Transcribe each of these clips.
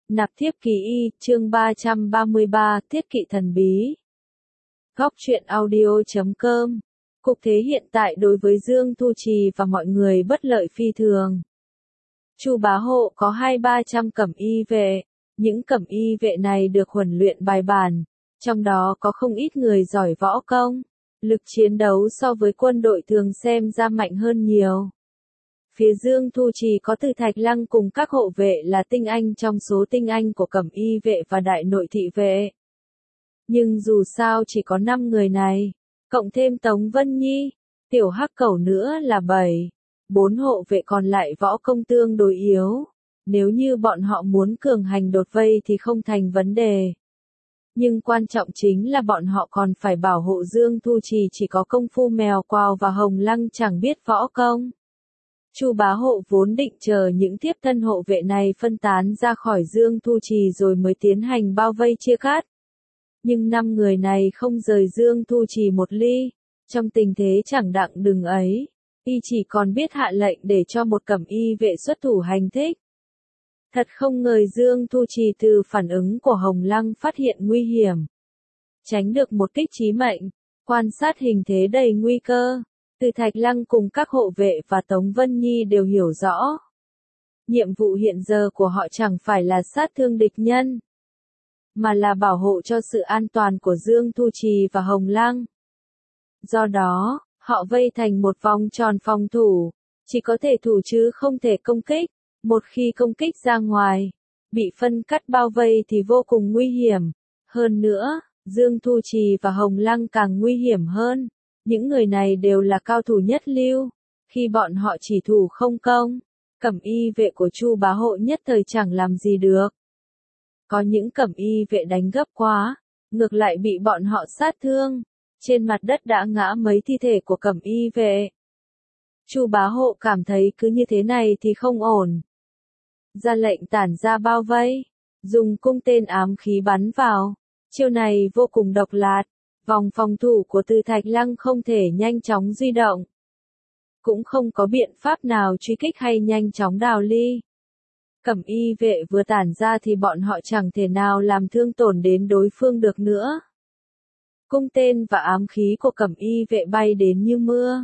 Nạp thiếp ký y, chương 333, thiết kỵ thần bí. Góc truyện audio.com. Cục thế hiện tại đối với Dương Thu Trì và mọi người bất lợi phi thường. Chu Bá Hộ có 200-300 cẩm y vệ, những cẩm y vệ này được huấn luyện bài bản, trong đó có không ít người giỏi võ công, lực chiến đấu so với quân đội thường xem ra mạnh hơn nhiều. Phía Dương Thu Trì có Từ Thạch Lăng cùng các hộ vệ là tinh anh trong số tinh anh của cẩm y vệ và đại nội thị vệ. Nhưng dù sao chỉ có 5 người này, cộng thêm Tống Vân Nhi, Tiểu Hắc Cẩu nữa là 7. 4 hộ vệ còn lại võ công tương đối yếu. Nếu như bọn họ muốn cường hành đột vây thì không thành vấn đề. Nhưng quan trọng chính là bọn họ còn phải bảo hộ Dương Thu Trì chỉ có công phu mèo quào và Hồng Lăng chẳng biết võ công. Chu Bá Hộ vốn định chờ những tiếp thân hộ vệ này phân tán ra khỏi Dương Thu Trì rồi mới tiến hành bao vây chia cắt. Nhưng 5 người này không rời Dương Thu Trì một ly, trong tình thế chẳng đặng đừng ấy, y chỉ còn biết hạ lệnh để cho một cẩm y vệ xuất thủ hành thích. Thật không ngờ Dương Thu Trì từ phản ứng của Hồng Lăng phát hiện nguy hiểm. Tránh được một kích chí mệnh, quan sát hình thế đầy nguy cơ. Từ Thạch Lăng cùng các hộ vệ và Tống Vân Nhi đều hiểu rõ. Nhiệm vụ hiện giờ của họ chẳng phải là sát thương địch nhân, mà là bảo hộ cho sự an toàn của Dương Thu Trì và Hồng Lăng. Do đó, họ vây thành một vòng tròn phòng thủ, chỉ có thể thủ chứ không thể công kích. Một khi công kích ra ngoài, bị phân cắt bao vây thì vô cùng nguy hiểm. Hơn nữa, Dương Thu Trì và Hồng Lăng càng nguy hiểm hơn. Những người này đều là cao thủ nhất lưu, khi bọn họ chỉ thủ không công, cẩm y vệ của Chu Bá Hộ nhất thời chẳng làm gì được. Có những cẩm y vệ đánh gấp quá, ngược lại bị bọn họ sát thương, trên mặt đất đã ngã mấy thi thể của cẩm y vệ. Chu Bá Hộ cảm thấy cứ như thế này thì không ổn. Ra lệnh tản ra bao vây, dùng cung tên ám khí bắn vào, chiêu này vô cùng độc lạt. Vòng phòng thủ của Từ Thạch Lăng không thể nhanh chóng di động. Cũng không có biện pháp nào truy kích hay nhanh chóng đào ly. Cẩm y vệ vừa tản ra thì bọn họ chẳng thể nào làm thương tổn đến đối phương được nữa. Cung tên và ám khí của cẩm y vệ bay đến như mưa.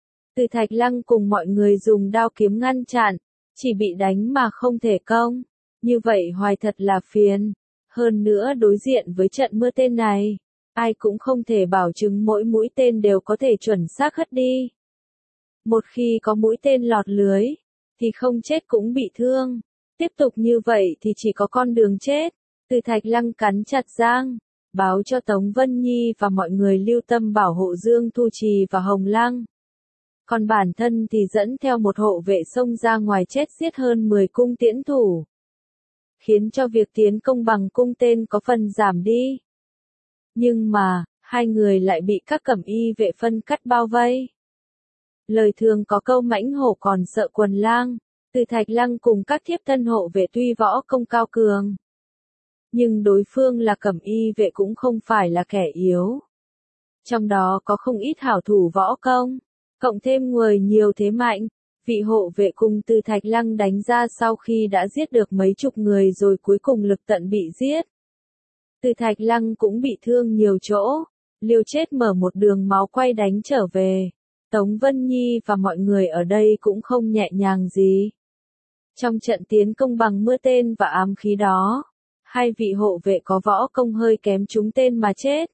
Từ Thạch Lăng cùng mọi người dùng đao kiếm ngăn chặn, chỉ bị đánh mà không thể công. Như vậy hoài thật là phiền. Hơn nữa đối diện với trận mưa tên này, ai cũng không thể bảo chứng mỗi mũi tên đều có thể chuẩn xác hất đi. Một khi có mũi tên lọt lưới, thì không chết cũng bị thương. Tiếp tục như vậy thì chỉ có con đường chết. Từ Thạch Lăng cắn chặt răng, báo cho Tống Vân Nhi và mọi người lưu tâm bảo hộ Dương Thu Trì và Hồng Lăng. Còn bản thân thì dẫn theo một hộ vệ xông ra ngoài chết giết hơn 10 cung tiễn thủ, khiến cho việc tiến công bằng cung tên có phần giảm đi. Nhưng mà, hai người lại bị các cẩm y vệ phân cắt bao vây. Lời thường có câu mãnh hổ còn sợ quần lang. Từ Thạch Lăng cùng các thiếp thân hộ vệ tuy võ công cao cường, nhưng đối phương là cẩm y vệ cũng không phải là kẻ yếu. Trong đó có không ít hảo thủ võ công, cộng thêm người nhiều thế mạnh. Vị hộ vệ cùng Từ Thạch Lăng đánh ra sau khi đã giết được mấy chục người rồi cuối cùng lực tận bị giết. Từ Thạch Lăng cũng bị thương nhiều chỗ, liều chết mở một đường máu quay đánh trở về. Tống Vân Nhi và mọi người ở đây cũng không nhẹ nhàng gì. Trong trận tiến công bằng mưa tên và ám khí đó, hai vị hộ vệ có võ công hơi kém trúng tên mà chết.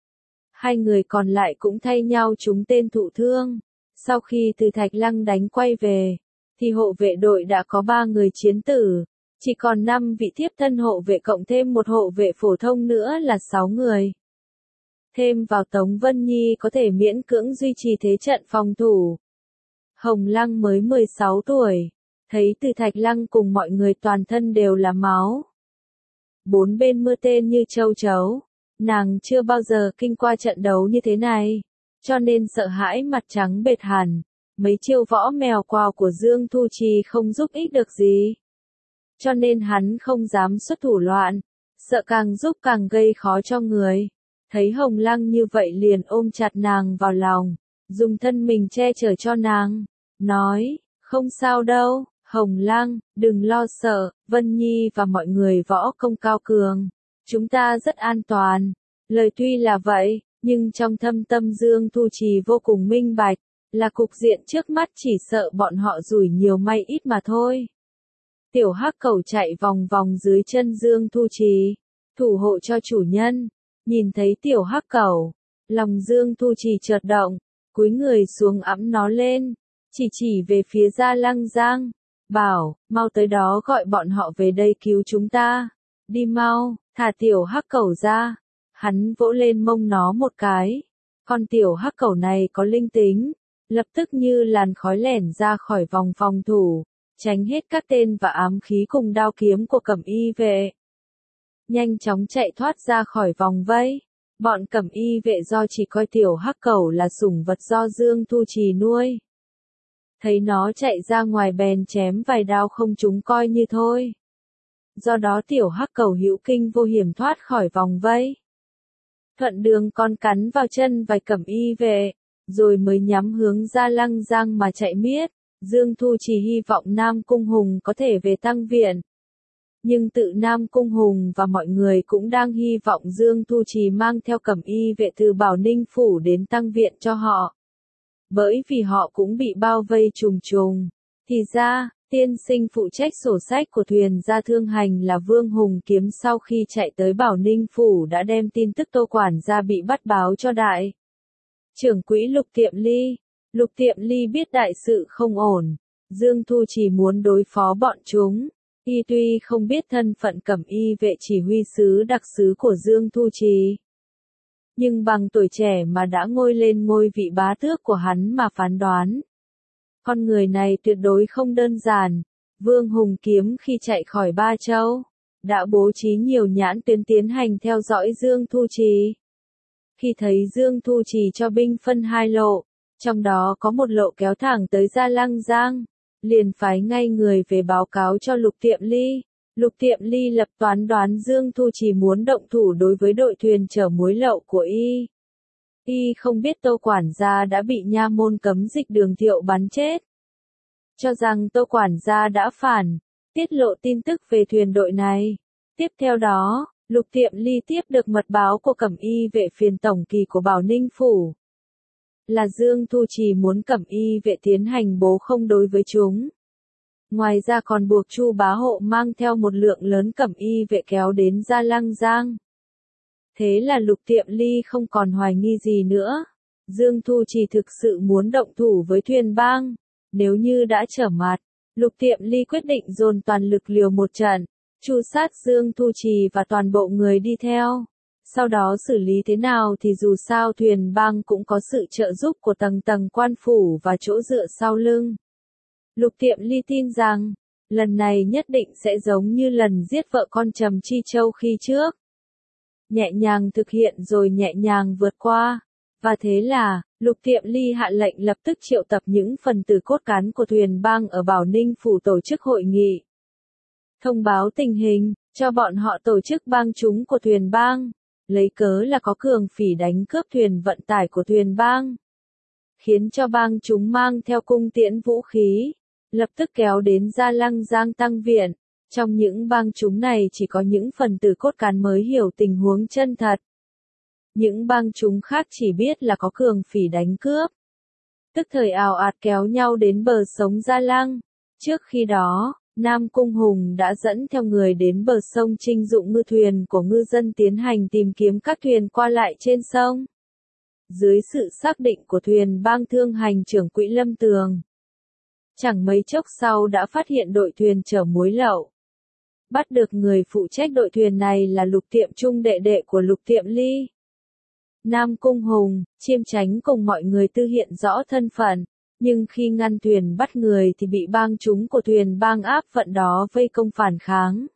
Hai người còn lại cũng thay nhau trúng tên thụ thương. Sau khi Từ Thạch Lăng đánh quay về, thì hộ vệ đội đã có 3 người chiến tử. Chỉ còn 5 vị thiếp thân hộ vệ cộng thêm một hộ vệ phổ thông nữa là 6 người. Thêm vào Tống Vân Nhi có thể miễn cưỡng duy trì thế trận phòng thủ. Hồng Lăng mới 16 tuổi, thấy Từ Thạch Lăng cùng mọi người toàn thân đều là máu. 4 bên mưa tên như châu chấu, nàng chưa bao giờ kinh qua trận đấu như thế này, cho nên sợ hãi mặt trắng bệch hẳn. Mấy chiêu võ mèo quào của Dương Thu Trì không giúp ích được gì. Cho nên hắn không dám xuất thủ loạn, sợ càng giúp càng gây khó cho người. Thấy Hồng Lăng như vậy liền ôm chặt nàng vào lòng, dùng thân mình che chở cho nàng, nói, không sao đâu, Hồng Lăng, đừng lo sợ, Vân Nhi và mọi người võ công cao cường. Chúng ta rất an toàn. Lời tuy là vậy, nhưng trong thâm tâm Dương Thu Trì vô cùng minh bạch, là cục diện trước mắt chỉ sợ bọn họ rủi nhiều may ít mà thôi. Tiểu hắc cẩu chạy vòng vòng dưới chân Dương Thu Trì, thủ hộ cho chủ nhân. Nhìn thấy tiểu hắc cẩu, lòng Dương Thu Trì chợt động, cúi người xuống ẵm nó lên, chỉ về phía Gia Lăng Giang, bảo, mau tới đó gọi bọn họ về đây cứu chúng ta. Đi mau, thả tiểu hắc cẩu ra. Hắn vỗ lên mông nó một cái. Con tiểu hắc cẩu này có linh tính, lập tức như làn khói lẻn ra khỏi vòng phòng thủ, tránh hết các tên và ám khí cùng đao kiếm của Cẩm Y vệ. Nhanh chóng chạy thoát ra khỏi vòng vây. Bọn Cẩm Y vệ do chỉ coi tiểu hắc cẩu là sủng vật do Dương Thu Trì nuôi. Thấy nó chạy ra ngoài bèn chém vài đao không trúng coi như thôi. Do đó tiểu hắc cẩu hữu kinh vô hiểm thoát khỏi vòng vây. Thuận đường con cắn vào chân vài Cẩm Y vệ, rồi mới nhắm hướng Gia Lăng Giang mà chạy miết. Dương Thu Trì hy vọng Nam Cung Hùng có thể về tăng viện. Nhưng tự Nam Cung Hùng và mọi người cũng đang hy vọng Dương Thu Trì mang theo Cẩm Y vệ từ Bảo Ninh Phủ đến tăng viện cho họ. Bởi vì họ cũng bị bao vây trùng trùng. Thì ra, tiên sinh phụ trách sổ sách của thuyền gia thương hành là Vương Hùng Kiếm sau khi chạy tới Bảo Ninh Phủ đã đem tin tức Tô quản gia bị bắt báo cho đại trưởng quỹ Lục Tiệm Ly. Lục Tiệm Ly biết đại sự không ổn, Dương Thu Trì muốn đối phó bọn chúng. Y tuy không biết thân phận Cẩm Y vệ chỉ huy sứ đặc sứ của Dương Thu Trì, nhưng bằng tuổi trẻ mà đã ngôi lên ngôi vị bá tước của hắn mà phán đoán. Con người này tuyệt đối không đơn giản. Vương Hùng Kiếm khi chạy khỏi Ba Châu, đã bố trí nhiều nhãn tuyến tiến hành theo dõi Dương Thu Trì. Khi thấy Dương Thu Trì cho binh phân hai lộ, trong đó có một lộ kéo thẳng tới Gia Lăng Giang, liền phái ngay người về báo cáo cho Lục Tiệm Ly. Lục Tiệm Ly lập toán đoán Dương Thu Trì muốn động thủ đối với đội thuyền chở muối lậu của y. Y không biết Tô quản gia đã bị nha môn cấm dịch Đường Thiệu bắn chết. Cho rằng Tô quản gia đã phản, tiết lộ tin tức về thuyền đội này. Tiếp theo đó, Lục Tiệm Ly tiếp được mật báo của Cẩm Y vệ phiên tổng kỳ của Bảo Ninh Phủ. Là Dương Thu Trì muốn Cẩm Y vệ tiến hành bố không đối với chúng. Ngoài ra còn buộc Chu Bá Hộ mang theo một lượng lớn Cẩm Y vệ kéo đến Gia Lăng Giang. Thế là Lục Tiệm Ly không còn hoài nghi gì nữa. Dương Thu Trì thực sự muốn động thủ với Thuyền Bang. Nếu như đã trở mặt, Lục Tiệm Ly quyết định dồn toàn lực liều một trận, tru sát Dương Thu Trì và toàn bộ người đi theo. Sau đó xử lý thế nào thì dù sao Thuyền Bang cũng có sự trợ giúp của tầng tầng quan phủ và chỗ dựa sau lưng. Lục Tiệm Ly tin rằng, lần này nhất định sẽ giống như lần giết vợ con Trầm Chi Châu khi trước. Nhẹ nhàng thực hiện rồi nhẹ nhàng vượt qua. Và thế là, Lục Tiệm Ly hạ lệnh lập tức triệu tập những phần tử cốt cán của Thuyền Bang ở Bảo Ninh Phủ tổ chức hội nghị. Thông báo tình hình, cho bọn họ tổ chức bang chúng của Thuyền Bang. Lấy cớ là có cường phỉ đánh cướp thuyền vận tải của Thuyền Bang. Khiến cho bang chúng mang theo cung tiễn vũ khí, lập tức kéo đến Gia Lăng Giang tăng viện. Trong những bang chúng này chỉ có những phần tử cốt cán mới hiểu tình huống chân thật. Những bang chúng khác chỉ biết là có cường phỉ đánh cướp. Tức thời ào ạt kéo nhau đến bờ sông Gia Lăng. Trước khi đó, Nam Cung Hùng đã dẫn theo người đến bờ sông trinh dụng ngư thuyền của ngư dân tiến hành tìm kiếm các thuyền qua lại trên sông. Dưới sự xác định của Thuyền Bang thương hành trưởng quỹ Lâm Tường, chẳng mấy chốc sau đã phát hiện đội thuyền chở muối lậu. Bắt được người phụ trách đội thuyền này là Lục Tiệm Trung đệ đệ của Lục Tiệm Ly. Nam Cung Hùng, Chiêm Chánh cùng mọi người tư hiện rõ thân phận, nhưng khi ngăn thuyền bắt người thì bị bang chúng của Thuyền Bang áp vận đó vây công phản kháng.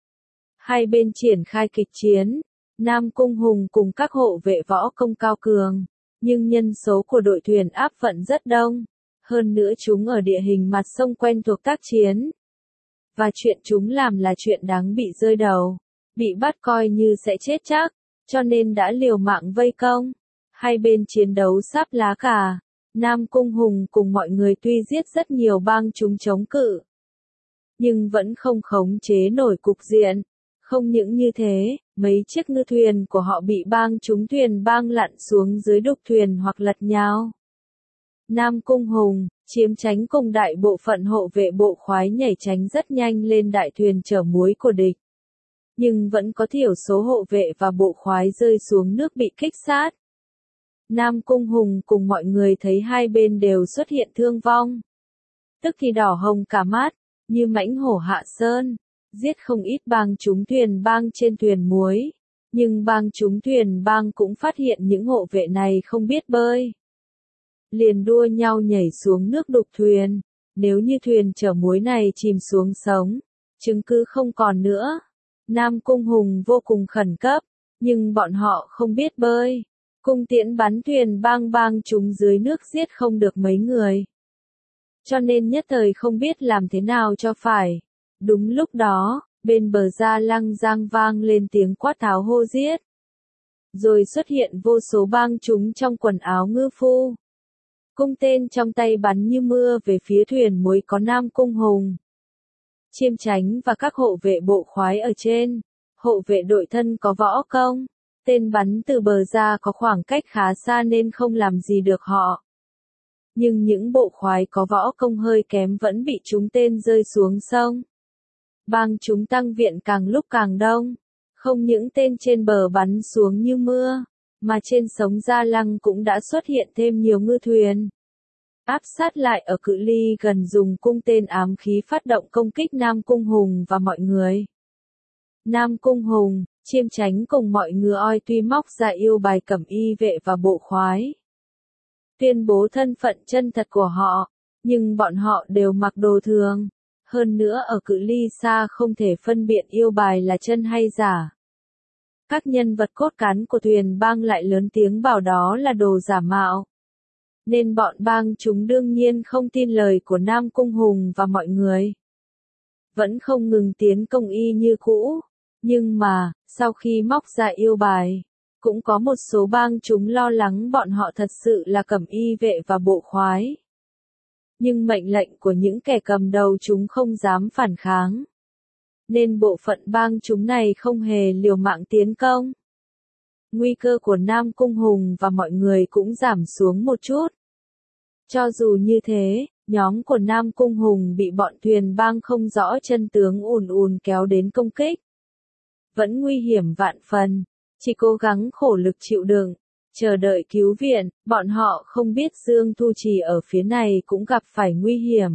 Hai bên triển khai kịch chiến, Nam Cung Hùng cùng các hộ vệ võ công cao cường, nhưng nhân số của đội thuyền áp vận rất đông, hơn nữa chúng ở địa hình mặt sông quen thuộc tác chiến. Và chuyện chúng làm là chuyện đáng bị rơi đầu, bị bắt coi như sẽ chết chắc, cho nên đã liều mạng vây công. Hai bên chiến đấu sáp lá cả, Nam Cung Hùng cùng mọi người tuy giết rất nhiều bang chúng chống cự, nhưng vẫn không khống chế nổi cục diện. Không những như thế, mấy chiếc ngư thuyền của họ bị bang chúng thuyền bang lặn xuống dưới đục thuyền hoặc lật nhào. Nam Cung Hùng, Chiêm Chánh cùng đại bộ phận hộ vệ bộ khoái nhảy tránh rất nhanh lên đại thuyền chở muối của địch. Nhưng vẫn có thiểu số hộ vệ và bộ khoái rơi xuống nước bị kích sát. Nam Cung Hùng cùng mọi người thấy hai bên đều xuất hiện thương vong. Tức thì đỏ hồng cả mắt, như mãnh hổ hạ sơn, giết không ít bang chúng thuyền bang trên thuyền muối. Nhưng bang chúng thuyền bang cũng phát hiện những hộ vệ này không biết bơi. Liền đua nhau nhảy xuống nước đục thuyền, nếu như thuyền chở muối này chìm xuống sống, chứng cứ không còn nữa. Nam Cung Hùng vô cùng khẩn cấp, nhưng bọn họ không biết bơi. Cung tiễn bắn thuyền bang chúng dưới nước giết không được mấy người. Cho nên nhất thời không biết làm thế nào cho phải. Đúng lúc đó, bên bờ Gia Lăng Giang vang lên tiếng quát tháo hô giết. Rồi xuất hiện vô số bang chúng trong quần áo ngư phu. Cung tên trong tay bắn như mưa về phía thuyền muối có Nam Cung Hùng, Chiêm Chánh và các hộ vệ bộ khoái ở trên. Hộ vệ đội thân có võ công, tên bắn từ bờ ra có khoảng cách khá xa nên không làm gì được họ. Nhưng những bộ khoái có võ công hơi kém vẫn bị trúng tên rơi xuống sông. Bang chúng tăng viện càng lúc càng đông, không những tên trên bờ bắn xuống như mưa, mà trên sông Gia Lăng cũng đã xuất hiện thêm nhiều ngư thuyền. Áp sát lại ở cự ly gần dùng cung tên ám khí phát động công kích Nam Cung Hùng và mọi người. Nam Cung Hùng, Chiêm Chánh cùng mọi ngựa oi tuy móc ra yêu bài cẩm y vệ và bộ khoái, tuyên bố thân phận chân thật của họ, nhưng bọn họ đều mặc đồ thường. Hơn nữa ở cự ly xa không thể phân biệt yêu bài là chân hay giả. Các nhân vật cốt cán của thuyền bang lại lớn tiếng bảo đó là đồ giả mạo. Nên bọn bang chúng đương nhiên không tin lời của Nam Cung Hùng và mọi người. Vẫn không ngừng tiến công y như cũ. Nhưng mà, sau khi móc ra yêu bài, cũng có một số bang chúng lo lắng bọn họ thật sự là cẩm y vệ và bộ khoái. Nhưng mệnh lệnh của những kẻ cầm đầu chúng không dám phản kháng. Nên bộ phận bang chúng này không hề liều mạng tiến công. Nguy cơ của Nam Cung Hùng và mọi người cũng giảm xuống một chút. Cho dù như thế, nhóm của Nam Cung Hùng bị bọn thuyền bang không rõ chân tướng ùn kéo đến công kích. Vẫn nguy hiểm vạn phần, chỉ cố gắng khổ lực chịu đựng, chờ đợi cứu viện, bọn họ không biết Dương Thu Trì ở phía này cũng gặp phải nguy hiểm.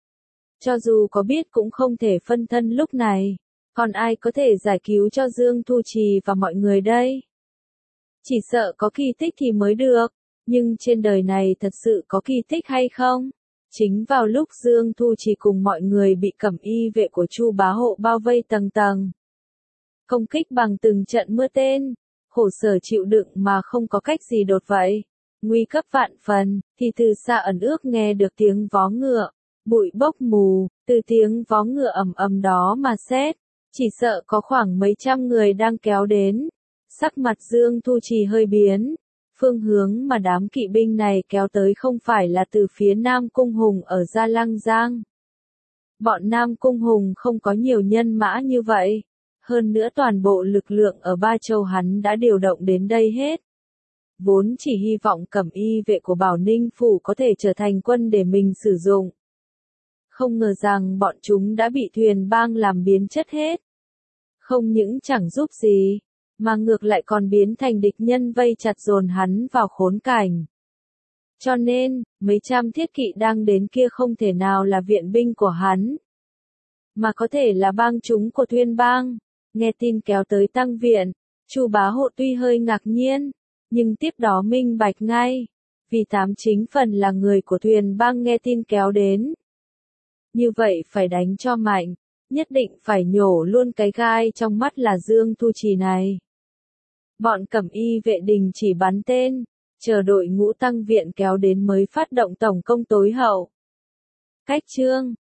Cho dù có biết cũng không thể phân thân lúc này, còn ai có thể giải cứu cho Dương Thu Trì và mọi người đây? Chỉ sợ có kỳ tích thì mới được, nhưng trên đời này thật sự có kỳ tích hay không? Chính vào lúc Dương Thu Trì cùng mọi người bị cẩm y vệ của Chu Bá Hộ bao vây tầng tầng, công kích bằng từng trận mưa tên, khổ sở chịu đựng mà không có cách gì đột vậy. Nguy cấp vạn phần, thì từ xa ẩn ước nghe được tiếng vó ngựa, bụi bốc mù, từ tiếng vó ngựa ầm ầm đó mà xét, chỉ sợ có khoảng mấy trăm người đang kéo đến. Sắc mặt Dương Thu Trì hơi biến, phương hướng mà đám kỵ binh này kéo tới không phải là từ phía Nam Cung Hùng ở Gia Lăng Giang. Bọn Nam Cung Hùng không có nhiều nhân mã như vậy. Hơn nữa toàn bộ lực lượng ở Ba Châu hắn đã điều động đến đây hết. Vốn chỉ hy vọng cẩm y vệ của Bảo Ninh Phủ có thể trở thành quân để mình sử dụng. Không ngờ rằng bọn chúng đã bị thuyền bang làm biến chất hết. Không những chẳng giúp gì, mà ngược lại còn biến thành địch nhân vây chặt dồn hắn vào khốn cảnh. Cho nên, mấy trăm thiết kỵ đang đến kia không thể nào là viện binh của hắn, mà có thể là bang chúng của thuyền bang. Nghe tin kéo tới tăng viện, Chu Bá Hộ tuy hơi ngạc nhiên, nhưng tiếp đó minh bạch ngay, vì tám chính phần là người của thuyền bang nghe tin kéo đến. Như vậy phải đánh cho mạnh, nhất định phải nhổ luôn cái gai trong mắt là Dương Thu Trì này. Bọn cẩm y vệ đình chỉ bắn tên, chờ đội ngũ tăng viện kéo đến mới phát động tổng công tối hậu. Cách chương